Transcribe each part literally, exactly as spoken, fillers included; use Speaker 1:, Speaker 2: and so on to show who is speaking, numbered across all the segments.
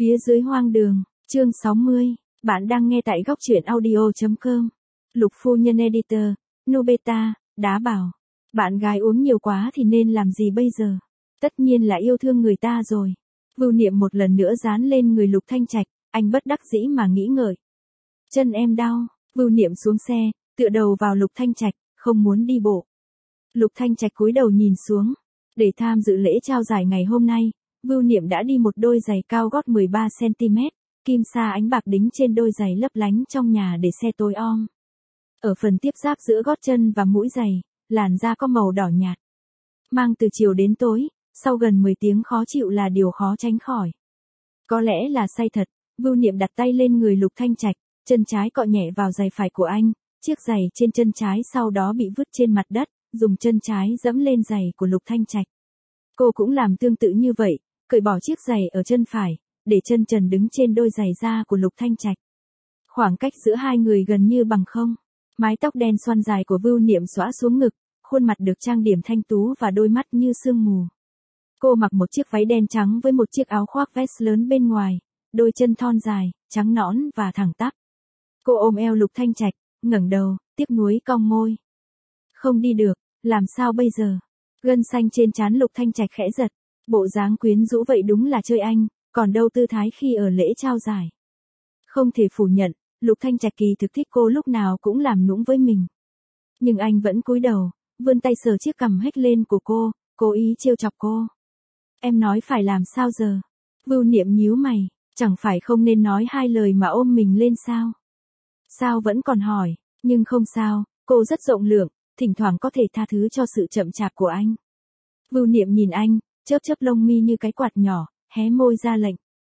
Speaker 1: Phía dưới hoang đường, chương sáu mươi, bạn đang nghe tại góc truyện audio chấm com. Lục phu nhân editor, Nobeta, đã bảo, bạn gái uống nhiều quá thì nên làm gì bây giờ? Tất nhiên là yêu thương người ta rồi. Vưu Niệm một lần nữa dán lên người Lục Thanh Trạch, anh bất đắc dĩ mà nghĩ ngợi. Chân em đau, Vưu Niệm xuống xe, tựa đầu vào Lục Thanh Trạch, không muốn đi bộ. Lục Thanh Trạch cúi đầu nhìn xuống, để tham dự lễ trao giải ngày hôm nay. Vưu Niệm đã đi một đôi giày cao gót mười ba xăng ti mét, kim sa ánh bạc đính trên đôi giày lấp lánh trong nhà để xe tối om. Ở phần tiếp giáp giữa gót chân và mũi giày, làn da có màu đỏ nhạt. Mang từ chiều đến tối, sau gần mười tiếng khó chịu là điều khó tránh khỏi. Có lẽ là say thật, Vưu Niệm đặt tay lên người Lục Thanh Trạch, chân trái cọ nhẹ vào giày phải của anh, chiếc giày trên chân trái sau đó bị vứt trên mặt đất, dùng chân trái dẫm lên giày của Lục Thanh Trạch. Cô cũng làm tương tự như vậy, cởi bỏ chiếc giày ở chân phải, để chân trần đứng trên đôi giày da của Lục Thanh Trạch. Khoảng cách giữa hai người gần như bằng không. Mái tóc đen xoăn dài của Vưu Niệm xõa xuống ngực, khuôn mặt được trang điểm thanh tú và đôi mắt như sương mù. Cô mặc một chiếc váy đen trắng với một chiếc áo khoác vest lớn bên ngoài, đôi chân thon dài, trắng nõn và thẳng tắp. Cô ôm eo Lục Thanh Trạch, ngẩng đầu, tiếc nuối cong môi. Không đi được, làm sao bây giờ? Gân xanh trên trán Lục Thanh Trạch khẽ giật, bộ dáng quyến rũ vậy đúng là chơi anh, còn đâu tư thái khi ở lễ trao giải. Không thể phủ nhận, Lục Thanh Trạch kỳ thực thích cô lúc nào cũng làm nũng với mình. Nhưng anh vẫn cúi đầu, vươn tay sờ chiếc cằm hếch lên của cô, cố ý trêu chọc cô. Em nói phải làm sao giờ? Vưu Niệm nhíu mày, chẳng phải không nên nói hai lời mà ôm mình lên sao? Sao vẫn còn hỏi, nhưng không sao, cô rất rộng lượng, thỉnh thoảng có thể tha thứ cho sự chậm chạp của anh. Vưu Niệm nhìn anh, chớp chớp lông mi như cái quạt nhỏ, hé môi ra lệnh.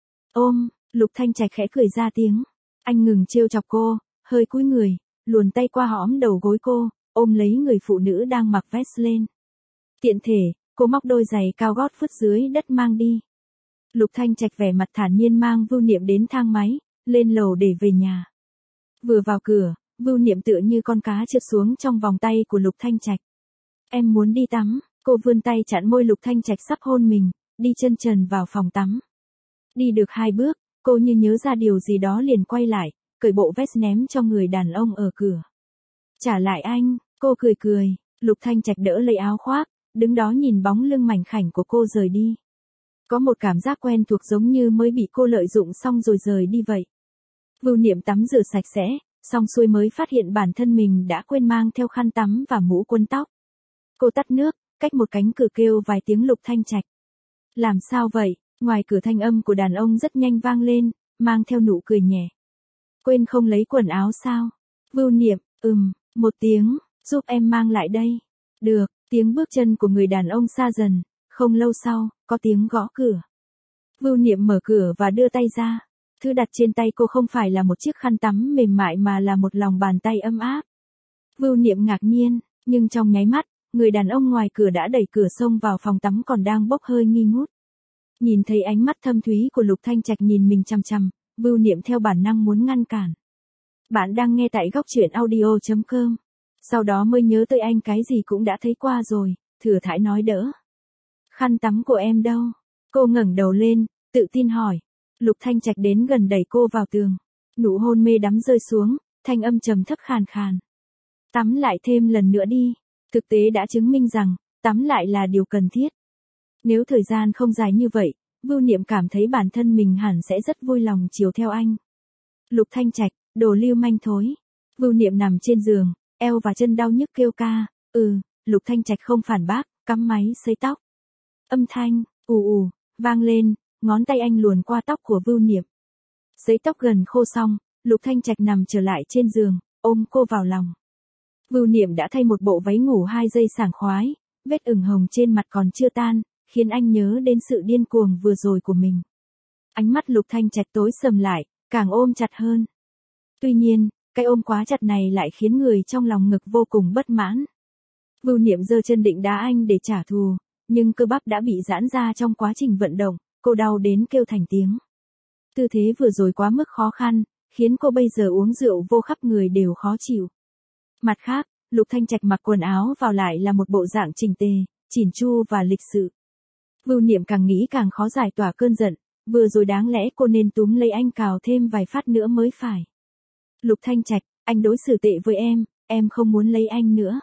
Speaker 1: Ôm, Lục Thanh Trạch khẽ cười ra tiếng. Anh ngừng trêu chọc cô, hơi cúi người, luồn tay qua hõm đầu gối cô, ôm lấy người phụ nữ đang mặc vest lên. Tiện thể, cô móc đôi giày cao gót phứt dưới đất mang đi. Lục Thanh Trạch vẻ mặt thản nhiên mang Vưu Niệm đến thang máy, lên lầu để về nhà. Vừa vào cửa, Vưu Niệm tựa như con cá trượt xuống trong vòng tay của Lục Thanh Trạch. Em muốn đi tắm, cô vươn tay chặn môi Lục Thanh Trạch sắp hôn mình, đi chân trần vào phòng tắm. Đi được hai bước, cô như nhớ ra điều gì đó liền quay lại, cởi bộ vest ném cho người đàn ông ở cửa. Trả lại anh, cô cười cười, Lục Thanh Trạch đỡ lấy áo khoác, đứng đó nhìn bóng lưng mảnh khảnh của cô rời đi. Có một cảm giác quen thuộc giống như mới bị cô lợi dụng xong rồi rời đi vậy. Vưu Niệm tắm rửa sạch sẽ, xong xuôi mới phát hiện bản thân mình đã quên mang theo khăn tắm và mũ quấn tóc. Cô tắt nước, cách một cánh cửa kêu vài tiếng Lục Thanh Trạch. Làm sao vậy? Ngoài cửa thanh âm của đàn ông rất nhanh vang lên, mang theo nụ cười nhẹ. Quên không lấy quần áo sao? Vưu Niệm, ừm, một tiếng, giúp em mang lại đây. Được, tiếng bước chân của người đàn ông xa dần, không lâu sau, có tiếng gõ cửa. Vưu Niệm mở cửa và đưa tay ra. Thứ đặt trên tay cô không phải là một chiếc khăn tắm mềm mại mà là một lòng bàn tay ấm áp. Vưu Niệm ngạc nhiên, nhưng trong nháy mắt, người đàn ông ngoài cửa đã đẩy cửa xông vào phòng tắm còn đang bốc hơi nghi ngút. Nhìn thấy ánh mắt thâm thúy của Lục Thanh Trạch nhìn mình chằm chằm, Vưu Niệm theo bản năng muốn ngăn cản. Bạn đang nghe tại góc truyện audio chấm com. Sau đó mới nhớ tới anh cái gì cũng đã thấy qua rồi, thừa thãi nói đỡ. Khăn tắm của em đâu? Cô ngẩng đầu lên, tự tin hỏi. Lục Thanh Trạch đến gần đẩy cô vào tường. Nụ hôn mê đắm rơi xuống, thanh âm trầm thấp khàn khàn. Tắm lại thêm lần nữa đi. Thực tế đã chứng minh rằng, tắm lại là điều cần thiết. Nếu thời gian không dài như vậy, Vưu Niệm cảm thấy bản thân mình hẳn sẽ rất vui lòng chiều theo anh. Lục Thanh Trạch, đồ lưu manh thối. Vưu Niệm nằm trên giường, eo và chân đau nhức kêu ca. Ừ, Lục Thanh Trạch không phản bác, cắm máy sấy tóc. Âm thanh, ù ù, vang lên, ngón tay anh luồn qua tóc của Vưu Niệm. Sấy tóc gần khô xong, Lục Thanh Trạch nằm trở lại trên giường, ôm cô vào lòng. Vưu Niệm đã thay một bộ váy ngủ hai giây sảng khoái, vết ửng hồng trên mặt còn chưa tan, khiến anh nhớ đến sự điên cuồng vừa rồi của mình. Ánh mắt Lục Thanh Trạch tối sầm lại, càng ôm chặt hơn. Tuy nhiên, cái ôm quá chặt này lại khiến người trong lòng ngực vô cùng bất mãn. Vưu Niệm giơ chân định đá anh để trả thù, nhưng cơ bắp đã bị giãn ra trong quá trình vận động, cô đau đến kêu thành tiếng. Tư thế vừa rồi quá mức khó khăn, khiến cô bây giờ uống rượu vô khắp người đều khó chịu. Mặt khác, Lục Thanh Trạch mặc quần áo vào lại là một bộ dạng chỉnh tề, chỉn chu và lịch sự. Vưu Niệm càng nghĩ càng khó giải tỏa cơn giận, vừa rồi đáng lẽ cô nên túm lấy anh cào thêm vài phát nữa mới phải. Lục Thanh Trạch, anh đối xử tệ với em, em không muốn lấy anh nữa.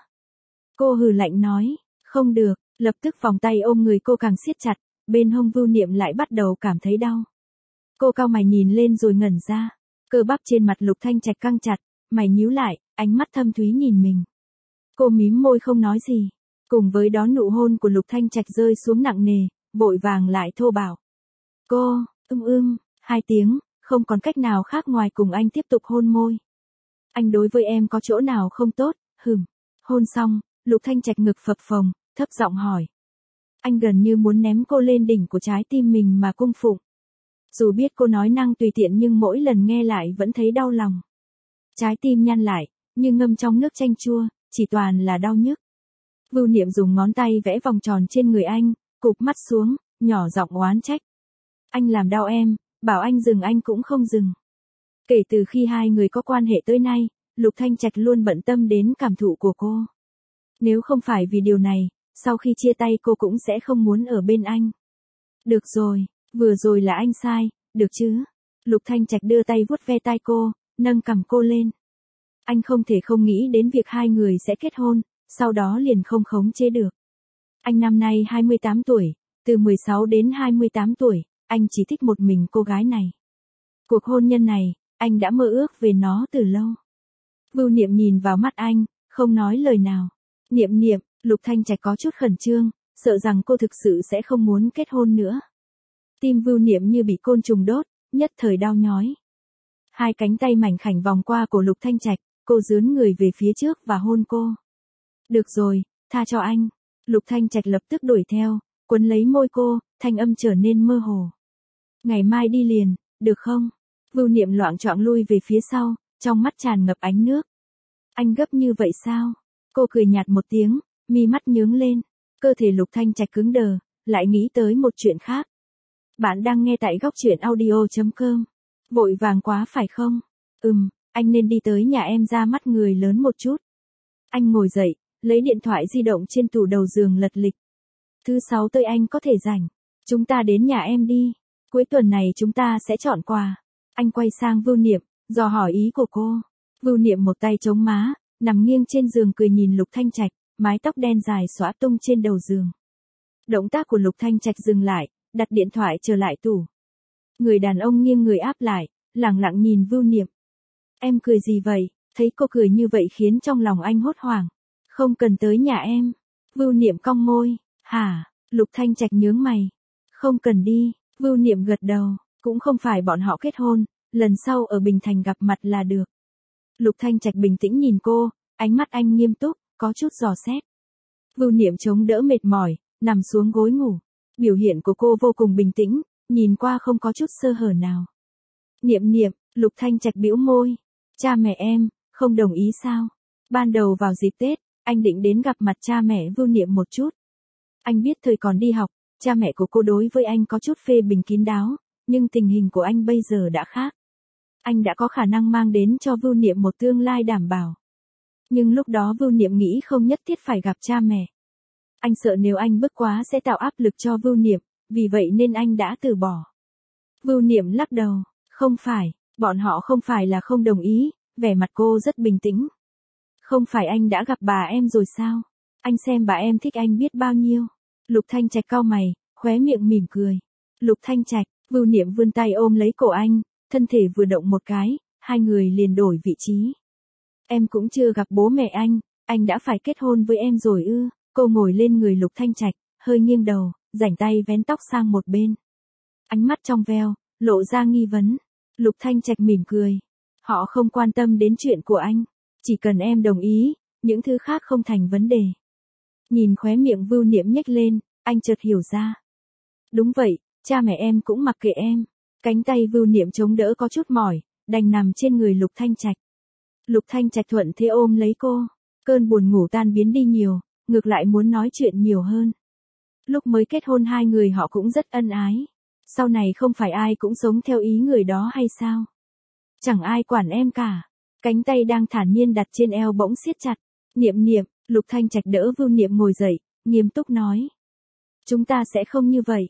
Speaker 1: Cô hừ lạnh nói, không được, lập tức vòng tay ôm người cô càng siết chặt, bên hông Vưu Niệm lại bắt đầu cảm thấy đau. Cô cau mày nhìn lên rồi ngẩn ra, cơ bắp trên mặt Lục Thanh Trạch căng chặt, mày nhíu lại, ánh mắt thâm thúy nhìn mình. Cô mím môi không nói gì, cùng với đó nụ hôn của Lục Thanh Trạch rơi xuống nặng nề, vội vàng lại thô bạo. Cô, ưm ưm, hai tiếng, không còn cách nào khác ngoài cùng anh tiếp tục hôn môi. Anh đối với em có chỗ nào không tốt, hừm. Hôn xong, Lục Thanh Trạch ngực phập phồng, thấp giọng hỏi. Anh gần như muốn ném cô lên đỉnh của trái tim mình mà cung phụng. Dù biết cô nói năng tùy tiện nhưng mỗi lần nghe lại vẫn thấy đau lòng. Trái tim nhăn lại, như ngâm trong nước chanh chua, chỉ toàn là đau nhức. Vưu Niệm dùng ngón tay vẽ vòng tròn trên người anh, cụp mắt xuống, nhỏ giọng oán trách. Anh làm đau em, bảo anh dừng anh cũng không dừng. Kể từ khi hai người có quan hệ tới nay, Lục Thanh Trạch luôn bận tâm đến cảm thụ của cô. Nếu không phải vì điều này, sau khi chia tay cô cũng sẽ không muốn ở bên anh. Được rồi, vừa rồi là anh sai, được chứ? Lục Thanh Trạch đưa tay vuốt ve tai cô, nâng cằm cô lên. Anh không thể không nghĩ đến việc hai người sẽ kết hôn, sau đó liền không khống chế được. Anh năm nay hai mươi tám tuổi, từ mười sáu đến hai mươi tám tuổi, anh chỉ thích một mình cô gái này. Cuộc hôn nhân này, anh đã mơ ước về nó từ lâu. Vưu Niệm nhìn vào mắt anh, không nói lời nào. Niệm Niệm, Lục Thanh Trạch có chút khẩn trương, sợ rằng cô thực sự sẽ không muốn kết hôn nữa. Tim Vưu Niệm như bị côn trùng đốt, nhất thời đau nhói. Hai cánh tay mảnh khảnh vòng qua cổ Lục Thanh Trạch, cô dướn người về phía trước và hôn cô. Được rồi, tha cho anh. Lục Thanh Trạch lập tức đuổi theo, quấn lấy môi cô, thanh âm trở nên mơ hồ. Ngày mai đi liền, được không? Vưu Niệm loạng choạng lui về phía sau, trong mắt tràn ngập ánh nước. Anh gấp như vậy sao? Cô cười nhạt một tiếng, mi mắt nhướng lên. Cơ thể Lục Thanh Trạch cứng đờ, lại nghĩ tới một chuyện khác. Bạn đang nghe tại góc truyện audio chấm com. Vội vàng quá phải không? Ừm, anh nên đi tới nhà em ra mắt người lớn một chút. Anh ngồi dậy, lấy điện thoại di động trên tủ đầu giường lật lịch. Thứ sáu tới anh có thể rảnh. Chúng ta đến nhà em đi. Cuối tuần này chúng ta sẽ chọn quà. Anh quay sang Vưu Niệm, dò hỏi ý của cô. Vưu Niệm một tay chống má, nằm nghiêng trên giường cười nhìn Lục Thanh Trạch, mái tóc đen dài xõa tung trên đầu giường. Động tác của Lục Thanh Trạch dừng lại, đặt điện thoại trở lại tủ. Người đàn ông nghiêng người áp lại, lẳng lặng nhìn Vưu Niệm. Em cười gì vậy? Thấy cô cười như vậy khiến trong lòng anh hốt hoảng. Không cần tới nhà em. Vưu Niệm cong môi. Hả? Lục Thanh Trạch nhướng mày. Không cần đi. Vưu Niệm gật đầu. Cũng không phải bọn họ kết hôn, lần sau ở Bình Thành gặp mặt là được. Lục Thanh Trạch bình tĩnh nhìn cô, ánh mắt anh nghiêm túc, có chút dò xét. Vưu Niệm chống đỡ mệt mỏi, nằm xuống gối ngủ. Biểu hiện của cô vô cùng bình tĩnh, nhìn qua không có chút sơ hở nào. Niệm Niệm, Lục Thanh Trạch bĩu môi. Cha mẹ em, không đồng ý sao? Ban đầu vào dịp Tết, anh định đến gặp mặt cha mẹ Vưu Niệm một chút. Anh biết thời còn đi học, cha mẹ của cô đối với anh có chút phê bình kín đáo, nhưng tình hình của anh bây giờ đã khác. Anh đã có khả năng mang đến cho Vưu Niệm một tương lai đảm bảo. Nhưng lúc đó Vưu Niệm nghĩ không nhất thiết phải gặp cha mẹ. Anh sợ nếu anh bức quá sẽ tạo áp lực cho Vưu Niệm, vì vậy nên anh đã từ bỏ. Vưu Niệm lắc đầu, không phải, bọn họ không phải là không đồng ý, vẻ mặt cô rất bình tĩnh. Không phải anh đã gặp bà em rồi sao? Anh xem bà em thích anh biết bao nhiêu. Lục Thanh Trạch cau mày, khóe miệng mỉm cười. Lục Thanh Trạch, Vưu Niệm vươn tay ôm lấy cổ anh, thân thể vừa động một cái, hai người liền đổi vị trí. Em cũng chưa gặp bố mẹ anh, anh đã phải kết hôn với em rồi ư? Cô ngồi lên người Lục Thanh Trạch, hơi nghiêng đầu, rảnh tay vén tóc sang một bên. Ánh mắt trong veo, lộ ra nghi vấn. Lục Thanh Trạch mỉm cười. Họ không quan tâm đến chuyện của anh. Chỉ cần em đồng ý, những thứ khác không thành vấn đề. Nhìn khóe miệng Vưu Niệm nhếch lên, anh chợt hiểu ra. Đúng vậy, cha mẹ em cũng mặc kệ em. Cánh tay Vưu Niệm chống đỡ có chút mỏi, đành nằm trên người Lục Thanh Trạch. Lục Thanh Trạch thuận thế ôm lấy cô. Cơn buồn ngủ tan biến đi nhiều, ngược lại muốn nói chuyện nhiều hơn. Lúc mới kết hôn hai người họ cũng rất ân ái. Sau này không phải ai cũng sống theo ý người đó hay sao? Chẳng ai quản em cả. Cánh tay đang thản nhiên đặt trên eo bỗng siết chặt. Niệm Niệm, Lục Thanh Trạch đỡ Vưu Niệm ngồi dậy, nghiêm túc nói. Chúng ta sẽ không như vậy.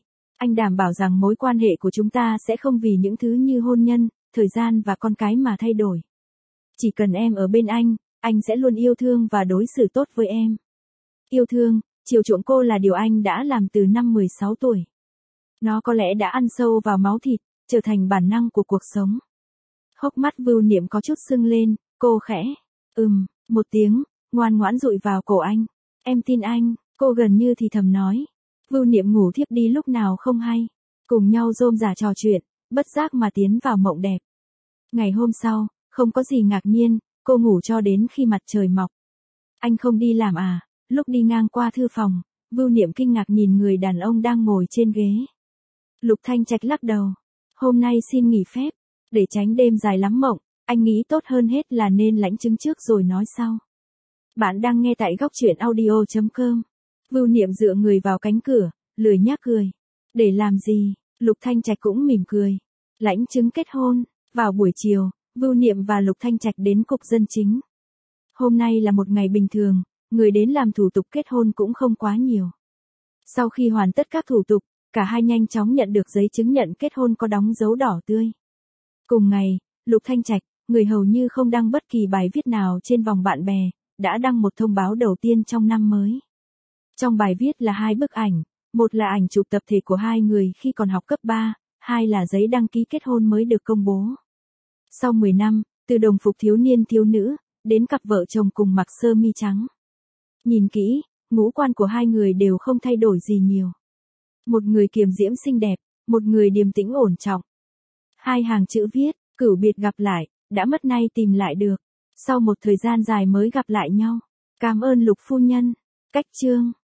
Speaker 1: Anh đảm bảo rằng mối quan hệ của chúng ta sẽ không vì những thứ như hôn nhân, thời gian và con cái mà thay đổi. Chỉ cần em ở bên anh, anh sẽ luôn yêu thương và đối xử tốt với em. Yêu thương, chiều chuộng cô là điều anh đã làm từ năm mười sáu tuổi. Nó có lẽ đã ăn sâu vào máu thịt, trở thành bản năng của cuộc sống. Hốc mắt Vưu Niệm có chút sưng lên, cô khẽ, ừm, một tiếng, ngoan ngoãn dụi vào cổ anh. Em tin anh, cô gần như thì thầm nói. Vưu Niệm ngủ thiếp đi lúc nào không hay. Cùng nhau rôm rả trò chuyện, bất giác mà tiến vào mộng đẹp. Ngày hôm sau, không có gì ngạc nhiên, cô ngủ cho đến khi mặt trời mọc. Anh không đi làm à? Lúc đi ngang qua thư phòng, Vưu Niệm kinh ngạc nhìn người đàn ông đang ngồi trên ghế. Lục Thanh Trạch lắc đầu. Hôm nay xin nghỉ phép, để tránh đêm dài lắm mộng, anh nghĩ tốt hơn hết là nên lãnh chứng trước rồi nói sau. Bạn đang nghe tại góc truyện audio chấm com. Vưu Niệm dựa người vào cánh cửa, lười nhác cười. Để làm gì? Lục Thanh Trạch cũng mỉm cười. Lãnh chứng kết hôn. Vào buổi chiều, Vưu Niệm và Lục Thanh Trạch đến cục dân chính. Hôm nay là một ngày bình thường, người đến làm thủ tục kết hôn cũng không quá nhiều. Sau khi hoàn tất các thủ tục, cả hai nhanh chóng nhận được giấy chứng nhận kết hôn có đóng dấu đỏ tươi. Cùng ngày, Lục Thanh Trạch, người hầu như không đăng bất kỳ bài viết nào trên vòng bạn bè, đã đăng một thông báo đầu tiên trong năm mới. Trong bài viết là hai bức ảnh, một là ảnh chụp tập thể của hai người khi còn học cấp ba, hai là giấy đăng ký kết hôn mới được công bố. Sau mười năm, từ đồng phục thiếu niên thiếu nữ, đến cặp vợ chồng cùng mặc sơ mi trắng. Nhìn kỹ, ngũ quan của hai người đều không thay đổi gì nhiều. Một người kiềm diễm xinh đẹp, một người điềm tĩnh ổn trọng. Hai hàng chữ viết, cửu biệt gặp lại, đã mất nay tìm lại được. Sau một thời gian dài mới gặp lại nhau. Cảm ơn Lục phu nhân. Cách chương